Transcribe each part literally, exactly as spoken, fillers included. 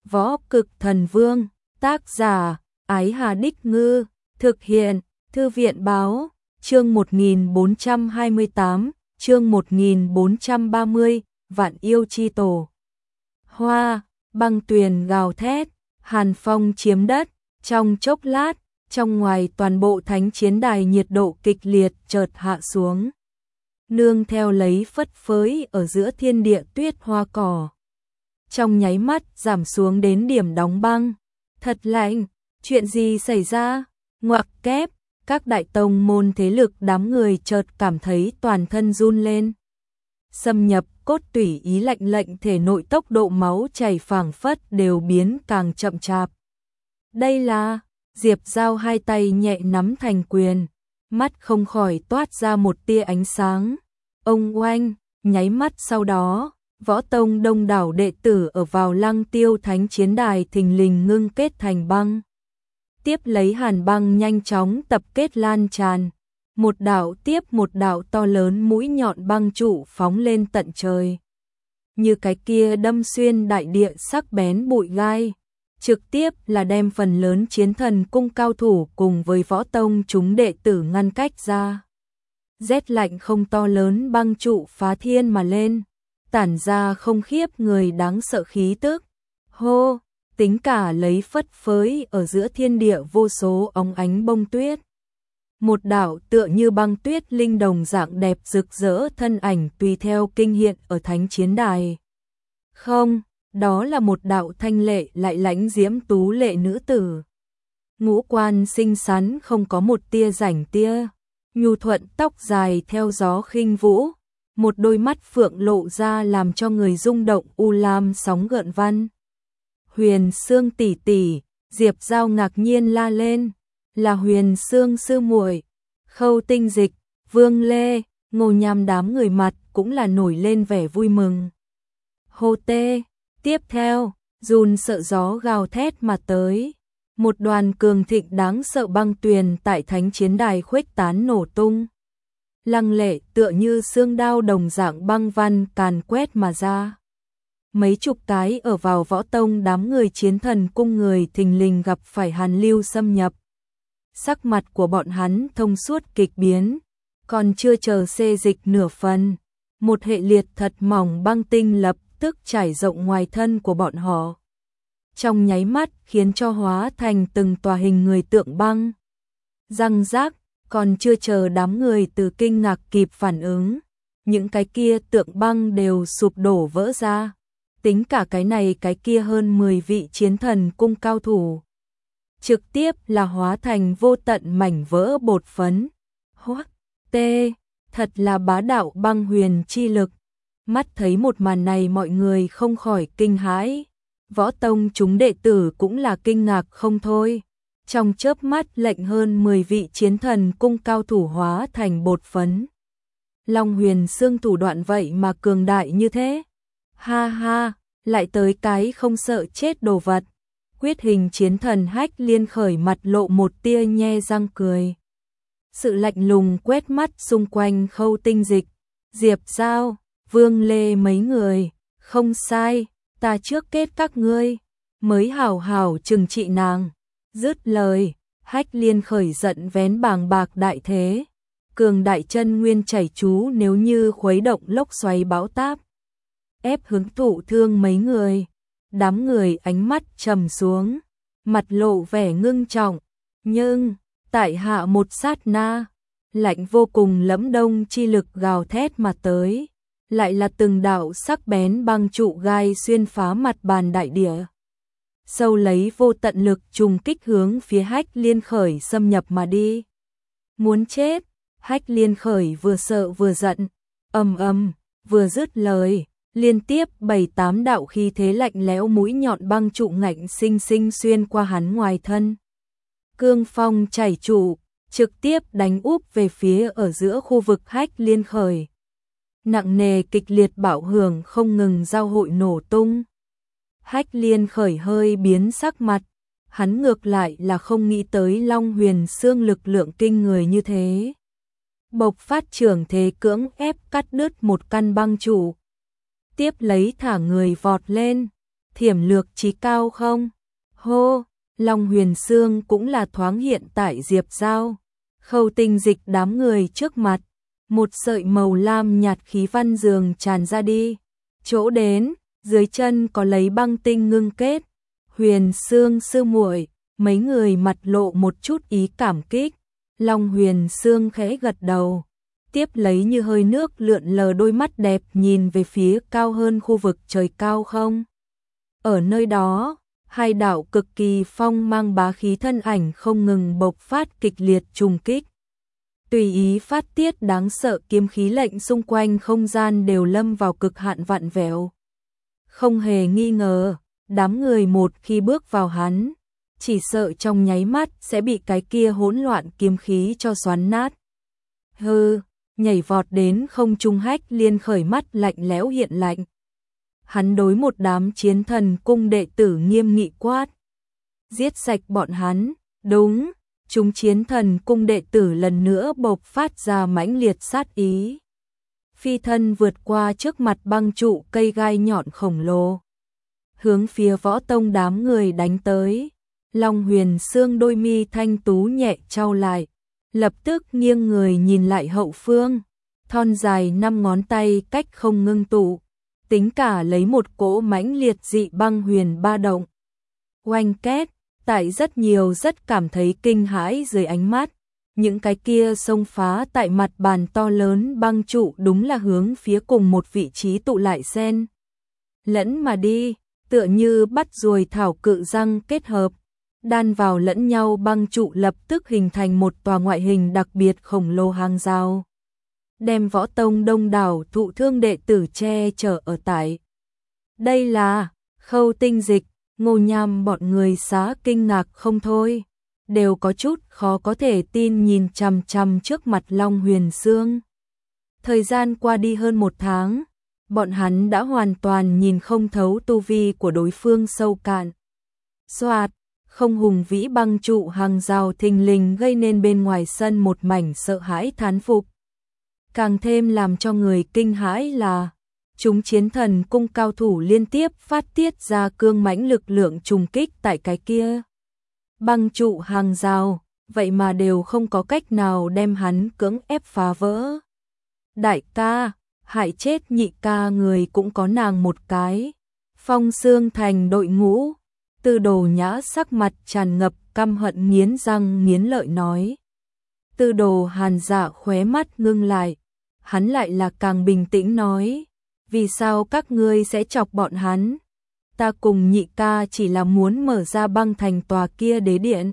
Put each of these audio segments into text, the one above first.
Võ Cực Thần Vương, tác giả, Ái Hà Đích Ngư, thực hiện, Thư viện Báo, chương một nghìn bốn trăm hai mươi tám, chương một nghìn bốn trăm ba mươi, Vạn Yêu Chi Tổ. Hoa, băng tuyền gào thét, hàn phong chiếm đất, trong chốc lát, trong ngoài toàn bộ thánh chiến đài nhiệt độ kịch liệt chợt hạ xuống. Nương theo lấy phất phới ở giữa thiên địa tuyết hoa cỏ. Trong nháy mắt giảm xuống đến điểm đóng băng. Thật lạnh, chuyện gì xảy ra? Ngoặc kép, các đại tông môn thế lực đám người chợt cảm thấy toàn thân run lên. Xâm nhập cốt tủy ý lạnh lệnh thể nội tốc độ máu chảy phảng phất đều biến càng chậm chạp. Đây là, Diệp Giao hai tay nhẹ nắm thành quyền, mắt không khỏi toát ra một tia ánh sáng. Ông oanh, nháy mắt sau đó, võ tông đông đảo đệ tử ở vào Lăng Tiêu Thánh chiến đài thình lình ngưng kết thành băng. Tiếp lấy hàn băng nhanh chóng tập kết lan tràn, một đạo tiếp một đạo to lớn mũi nhọn băng trụ phóng lên tận trời. Như cái kia đâm xuyên đại địa sắc bén bụi gai, trực tiếp là đem phần lớn chiến thần cung cao thủ cùng với võ tông chúng đệ tử ngăn cách ra. Rét lạnh không to lớn băng trụ phá thiên mà lên, tản ra không khiếp người đáng sợ khí tức. Hô, tính cả lấy phất phới ở giữa thiên địa vô số óng ánh bông tuyết. Một đạo tựa như băng tuyết linh đồng dạng đẹp rực rỡ thân ảnh tùy theo kinh hiện ở thánh chiến đài. Không, đó là một đạo thanh lệ lại lãnh diễm tú lệ nữ tử. Ngũ quan xinh xắn không có một tia rảnh tia, nhu thuận tóc dài theo gió khinh vũ, một đôi mắt phượng lộ ra làm cho người rung động u lam sóng gợn văn. Huyền Sương tỷ tỷ, Diệp Giao ngạc nhiên la lên, là Huyền Sương sư muội. Khâu Tinh Dịch, Vương Lê, Ngô Nham đám người mặt cũng là nổi lên vẻ vui mừng. Hô tê, tiếp theo, run sợ gió gào thét mà tới. Một đoàn cường thịnh đáng sợ băng tuyền tại thánh chiến đài khuếch tán nổ tung. Lăng lệ tựa như xương đao đồng dạng băng văn càn quét mà ra. Mấy chục cái ở vào võ tông đám người chiến thần cung người thình lình gặp phải hàn lưu xâm nhập. Sắc mặt của bọn hắn thông suốt kịch biến, còn chưa chờ xê dịch nửa phần. Một hệ liệt thật mỏng băng tinh lập tức trải rộng ngoài thân của bọn họ. Trong nháy mắt khiến cho hóa thành từng tòa hình người tượng băng. Răng rác, còn chưa chờ đám người từ kinh ngạc kịp phản ứng. Những cái kia tượng băng đều sụp đổ vỡ ra. Tính cả cái này cái kia hơn mười vị chiến thần cung cao thủ. Trực tiếp là hóa thành vô tận mảnh vỡ bột phấn. Hoắc, tê, thật là bá đạo băng huyền chi lực. Mắt thấy một màn này mọi người không khỏi kinh hãi. Võ tông chúng đệ tử cũng là kinh ngạc không thôi. Trong chớp mắt lệnh hơn mười vị chiến thần cung cao thủ hóa thành bột phấn. Long Huyền Sương thủ đoạn vậy mà cường đại như thế. Ha ha, lại tới cái không sợ chết đồ vật. Quyết hình chiến thần Hách Liên khởi mặt lộ một tia nhe răng cười. Sự lạnh lùng quét mắt xung quanh Khâu Tinh Dịch, Diệp Giao, Vương Lê mấy người. Không sai, ta trước kết các ngươi, mới hảo hảo trừng trị nàng. Dứt lời, Hách Liên khởi giận vén bàng bạc đại thế. Cường đại chân nguyên chảy chú nếu như khuấy động lốc xoáy bão táp. Ép hướng thụ thương mấy người. Đám người ánh mắt trầm xuống, mặt lộ vẻ ngưng trọng, nhưng tại hạ một sát na, lạnh vô cùng lẫm đông chi lực gào thét mà tới, lại là từng đạo sắc bén băng trụ gai xuyên phá mặt bàn đại địa. Sâu lấy vô tận lực trùng kích hướng phía Hách Liên khởi xâm nhập mà đi. Muốn chết, Hách Liên khởi vừa sợ vừa giận, ầm ầm, vừa dứt lời. Liên tiếp bảy tám đạo khí thế lạnh lẽo mũi nhọn băng trụ ngạnh sinh sinh xuyên qua hắn ngoài thân. Cương phong chảy trụ, trực tiếp đánh úp về phía ở giữa khu vực Hách Liên khởi. Nặng nề kịch liệt bạo hưởng không ngừng giao hội nổ tung. Hách Liên khởi hơi biến sắc mặt, hắn ngược lại là không nghĩ tới Long Huyền Sương lực lượng kinh người như thế. Bộc phát trưởng thế cưỡng ép cắt đứt một căn băng trụ. Tiếp lấy thả người vọt lên, thiểm lược trí cao không? Hô, Long Huyền Xương cũng là thoáng hiện tại Diệp Giao. Khâu Tinh Dịch đám người trước mặt, một sợi màu lam nhạt khí văn dường tràn ra đi. Chỗ đến, dưới chân có lấy băng tinh ngưng kết. Huyền Xương sư muội, mấy người mặt lộ một chút ý cảm kích. Long Huyền Xương khẽ gật đầu, tiếp lấy như hơi nước lượn lờ đôi mắt đẹp nhìn về phía cao hơn khu vực trời cao không. Ở nơi đó, hai đạo cực kỳ phong mang bá khí thân ảnh không ngừng bộc phát kịch liệt trùng kích. Tùy ý phát tiết đáng sợ kiếm khí lệnh xung quanh không gian đều lâm vào cực hạn vặn vẹo. Không hề nghi ngờ, đám người một khi bước vào hắn, chỉ sợ trong nháy mắt sẽ bị cái kia hỗn loạn kiếm khí cho xoắn nát. Hừ, nhảy vọt đến không trung Hách Liên khởi mắt lạnh lẽo hiện lạnh. Hắn đối một đám chiến thần cung đệ tử nghiêm nghị quát. Giết sạch bọn hắn, đúng, chúng chiến thần cung đệ tử lần nữa bộc phát ra mãnh liệt sát ý. Phi thân vượt qua trước mặt băng trụ cây gai nhọn khổng lồ, hướng phía Võ Tông đám người đánh tới. Long Huyền Xương đôi mi thanh tú nhẹ trao lại, lập tức nghiêng người nhìn lại hậu phương, thon dài năm ngón tay cách không ngưng tụ, tính cả lấy một cỗ mãnh liệt dị băng huyền ba động. Oanh két, tại rất nhiều rất cảm thấy kinh hãi dưới ánh mắt, những cái kia xông phá tại mặt bàn to lớn băng trụ đúng là hướng phía cùng một vị trí tụ lại xen lẫn mà đi, tựa như bắt ruồi thảo cự răng kết hợp, đan vào lẫn nhau. Băng trụ lập tức hình thành một tòa ngoại hình đặc biệt khổng lồ hàng rào, đem Võ Tông đông đảo thụ thương đệ tử che chở ở tại. Đây là Khâu Tinh Dịch, Ngô Nham bọn người xá kinh ngạc không thôi, đều có chút khó có thể tin nhìn chằm chằm trước mặt Long Huyền Xương. Thời gian qua đi hơn một tháng, bọn hắn đã hoàn toàn nhìn không thấu tu vi của đối phương sâu cạn. Soạt, không hùng vĩ băng trụ hàng rào thình lình gây nên bên ngoài sân một mảnh sợ hãi thán phục. Càng thêm làm cho người kinh hãi là chúng chiến thần cung cao thủ liên tiếp phát tiết ra cương mãnh lực lượng trùng kích tại cái kia băng trụ hàng rào, vậy mà đều không có cách nào đem hắn cưỡng ép phá vỡ. Đại ca, hại chết nhị ca người cũng có nàng một cái. Phong Xương Thành đội ngũ, Tư Đồ Nhã sắc mặt tràn ngập căm hận nghiến răng nghiến lợi nói. Tư Đồ Hàn Dạ khóe mắt ngưng lại, hắn lại là càng bình tĩnh nói, vì sao các ngươi sẽ chọc bọn hắn? Ta cùng nhị ca chỉ là muốn mở ra băng thành tòa kia đế điện.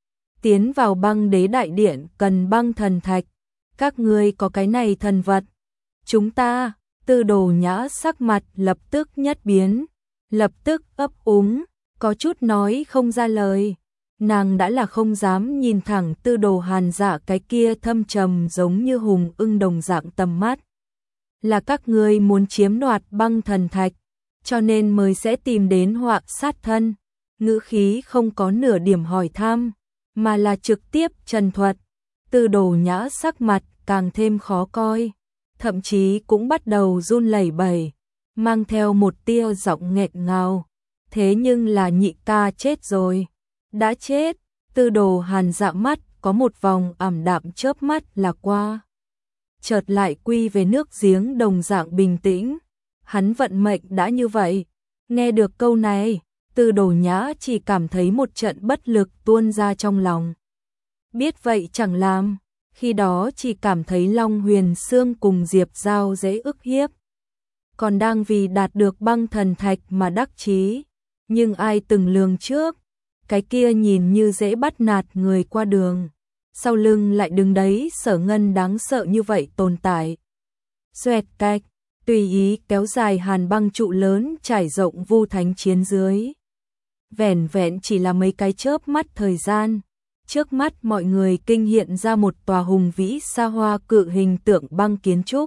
Tiến vào băng đế đại điện cần băng thần thạch, các ngươi có cái này thần vật. Chúng ta, Tư Đồ Nhã sắc mặt lập tức nhất biến, lập tức ấp úng, có chút nói không ra lời. Nàng đã là không dám nhìn thẳng Tư Đồ Hàn Dạ cái kia thâm trầm giống như hùng ưng đồng dạng tầm mắt. Là các ngươi muốn chiếm đoạt băng thần thạch, cho nên mới sẽ tìm đến họa sát thân. Ngữ khí không có nửa điểm hỏi thăm, mà là trực tiếp trần thuật. Tư Đồ Nhã sắc mặt càng thêm khó coi, thậm chí cũng bắt đầu run lẩy bẩy, mang theo một tia giọng nghẹn ngào. Thế nhưng là nhị ca chết rồi. Đã chết. Tư Đồ Hàn Dạ mắt có một vòng ảm đạm chớp mắt là qua, chợt lại quy về nước giếng đồng dạng bình tĩnh. Hắn vận mệnh đã như vậy. Nghe được câu này, Tư Đồ Nhã chỉ cảm thấy một trận bất lực tuôn ra trong lòng. Biết vậy chẳng làm, khi đó chỉ cảm thấy Long Huyền Xương cùng Diệp Giao dễ ức hiếp, còn đang vì đạt được băng thần thạch mà đắc chí. Nhưng ai từng lường trước, cái kia nhìn như dễ bắt nạt người qua đường, sau lưng lại đứng đấy Sở Ngân đáng sợ như vậy tồn tại. Xoẹt cạch, tùy ý kéo dài hàn băng trụ lớn trải rộng Vu Thánh Chiến dưới. Vẻn vẹn chỉ là mấy cái chớp mắt thời gian, trước mắt mọi người kinh hiện ra một tòa hùng vĩ xa hoa cự hình tượng băng kiến trúc.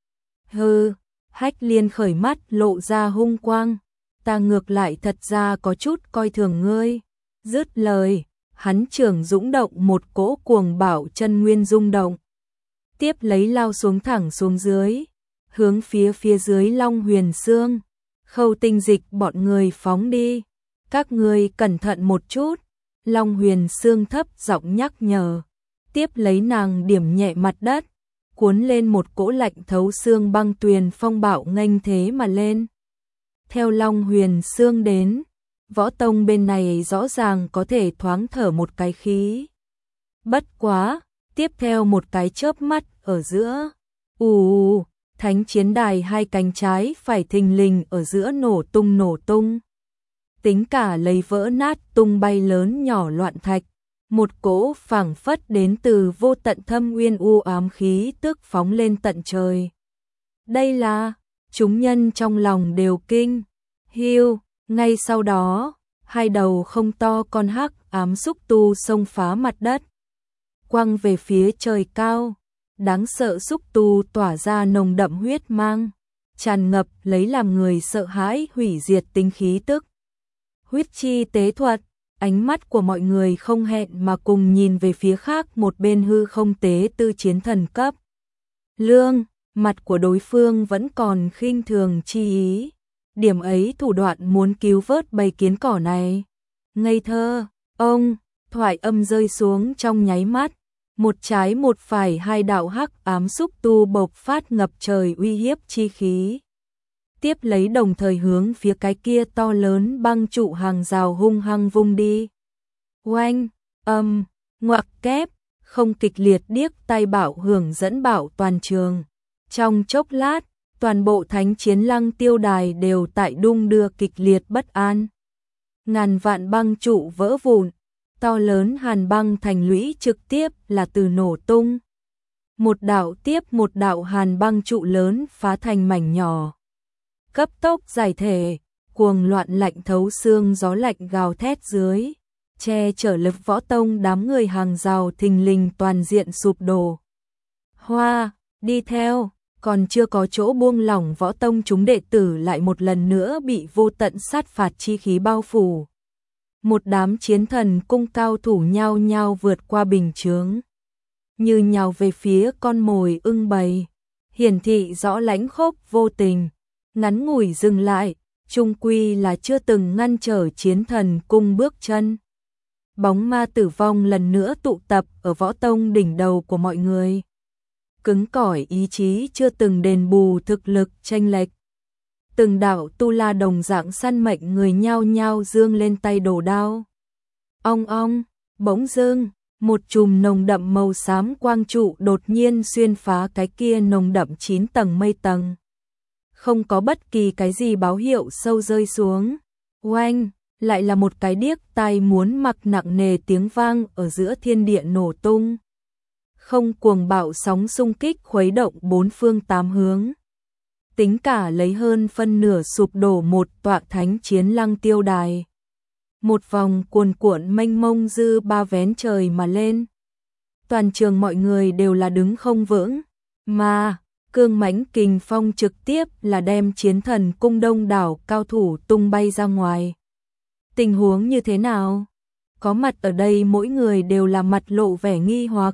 Hừ, Hách Liên khởi mắt lộ ra hung quang, ta ngược lại thật ra có chút coi thường ngươi. Dứt lời, hắn trưởng dũng động một cỗ cuồng bạo chân nguyên rung động, tiếp lấy lao xuống thẳng xuống dưới, hướng phía phía dưới Long Huyền Xương. Khâu Tinh Dịch bọn người phóng đi. Các ngươi cẩn thận một chút. Long Huyền Sương thấp giọng nhắc nhở. Tiếp lấy nàng điểm nhẹ mặt đất, cuốn lên một cỗ lạnh thấu xương băng tuyền phong bạo nghênh thế mà lên. Theo Long Huyền Sương đến, võ tông bên này rõ ràng có thể thoáng thở một cái khí. Bất quá, tiếp theo một cái chớp mắt ở giữa, ù, thánh chiến đài hai cánh trái phải thình lình ở giữa nổ tung nổ tung. Tính cả lấy vỡ nát tung bay lớn nhỏ loạn thạch, một cỗ phảng phất đến từ vô tận thâm uyên u ám khí tức phóng lên tận trời. Đây là, chúng nhân trong lòng đều kinh, hiu, ngay sau đó, hai đầu không to con hắc ám xúc tu xông phá mặt đất, quăng về phía trời cao, đáng sợ xúc tu tỏa ra nồng đậm huyết mang, tràn ngập lấy làm người sợ hãi hủy diệt tính khí tức. Huyết chi tế thuật, ánh mắt của mọi người không hẹn mà cùng nhìn về phía khác một bên hư không tế tư chiến thần cấp. Lương, mặt của đối phương vẫn còn khinh thường chi ý. Điểm ấy thủ đoạn muốn cứu vớt bầy kiến cỏ này. Ngây thơ, ông, thoại âm rơi xuống trong nháy mắt. Một trái một phải hai đạo hắc ám xúc tu bộc phát ngập trời uy hiếp chi khí. Tiếp lấy đồng thời hướng phía cái kia to lớn băng trụ hàng rào hung hăng vung đi. Oanh, âm, ngoặc kép, không kịch liệt điếc tai bảo hưởng dẫn bảo toàn trường. Trong chốc lát, toàn bộ thánh chiến lăng tiêu đài đều tại đung đưa kịch liệt bất an. Ngàn vạn băng trụ vỡ vụn, to lớn hàn băng thành lũy trực tiếp là từ nổ tung. Một đạo tiếp một đạo hàn băng trụ lớn phá thành mảnh nhỏ. Cấp tốc giải thể, cuồng loạn lạnh thấu xương gió lạnh gào thét dưới, che chở lực võ tông đám người hàng rào thình lình toàn diện sụp đổ. Hoa, đi theo, còn chưa có chỗ buông lỏng võ tông chúng đệ tử lại một lần nữa bị vô tận sát phạt chi khí bao phủ. Một đám chiến thần cung cao thủ nhao nhao vượt qua bình chướng, như nhào về phía con mồi ưng bầy, hiển thị rõ lãnh khốc vô tình. Ngắn ngủi dừng lại, chung quy là chưa từng ngăn trở chiến thần cung bước chân. Bóng ma tử vong lần nữa tụ tập ở võ tông đỉnh đầu của mọi người. Cứng cỏi ý chí chưa từng đền bù thực lực chênh lệch. Từng đạo tu la đồng dạng săn mệnh người nhao nhao dương lên tay đổ đao. Ong ong, bỗng dưng, một chùm nồng đậm màu xám quang trụ đột nhiên xuyên phá cái kia nồng đậm chín tầng mây tầng. Không có bất kỳ cái gì báo hiệu sâu rơi xuống. Oanh, lại là một cái điếc tai muốn mặc nặng nề tiếng vang ở giữa thiên địa nổ tung. Không cuồng bạo sóng xung kích khuấy động bốn phương tám hướng. Tính cả lấy hơn phân nửa sụp đổ một tọa thánh chiến lăng tiêu đài. Một vòng cuồn cuộn mênh mông dư ba vén trời mà lên. Toàn trường mọi người đều là đứng không vững, mà cương mãnh kình phong trực tiếp là đem chiến thần cung đông đảo cao thủ tung bay ra ngoài. Tình huống như thế nào? Có mặt ở đây mỗi người đều là mặt lộ vẻ nghi hoặc.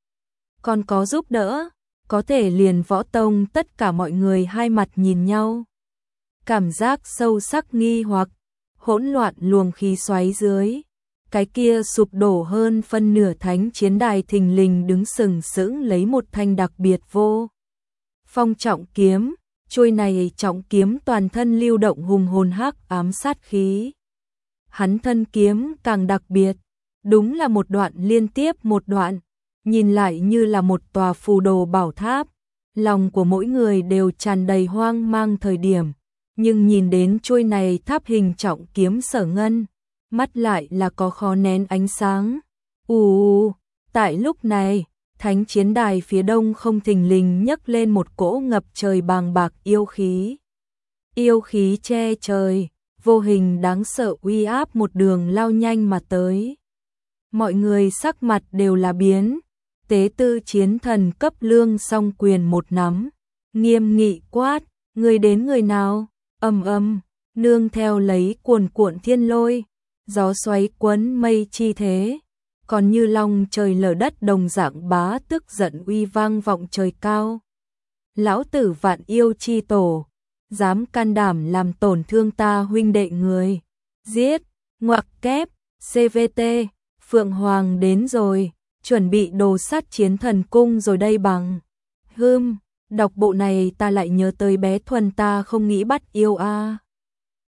Còn có giúp đỡ, có thể liền võ tông tất cả mọi người hai mặt nhìn nhau. Cảm giác sâu sắc nghi hoặc, hỗn loạn luồng khí xoáy dưới. Cái kia sụp đổ hơn phân nửa thánh chiến đài thình lình đứng sừng sững lấy một thanh đặc biệt vô phong trọng kiếm, chuôi này trọng kiếm toàn thân lưu động hùng hồn hắc ám sát khí. Hắn thân kiếm càng đặc biệt, đúng là một đoạn liên tiếp một đoạn, nhìn lại như là một tòa phù đồ bảo tháp. Lòng của mỗi người đều tràn đầy hoang mang thời điểm, nhưng nhìn đến chuôi này tháp hình trọng kiếm Sở Ngân, mắt lại là có khó nén ánh sáng. Ù, tại lúc này, thánh chiến đài phía đông không thình lình nhấc lên một cỗ ngập trời bàng bạc yêu khí. Yêu khí che trời, vô hình đáng sợ uy áp một đường lao nhanh mà tới. Mọi người sắc mặt đều là biến, tế tư chiến thần cấp lương song quyền một nắm, nghiêm nghị quát, người đến người nào, ầm ầm, nương theo lấy cuồn cuộn thiên lôi, gió xoáy quấn mây chi thế. Còn như long trời lở đất đồng dạng bá tức giận uy vang vọng trời cao. Lão tử vạn yêu chi tổ, dám can đảm làm tổn thương ta huynh đệ người. Giết, ngoặc kép, xê vê tê, Phượng Hoàng đến rồi, chuẩn bị đồ sát chiến thần cung rồi đây bằng. Hưm, đọc bộ này ta lại nhớ tới bé Thuần ta không nghĩ bắt yêu a. À.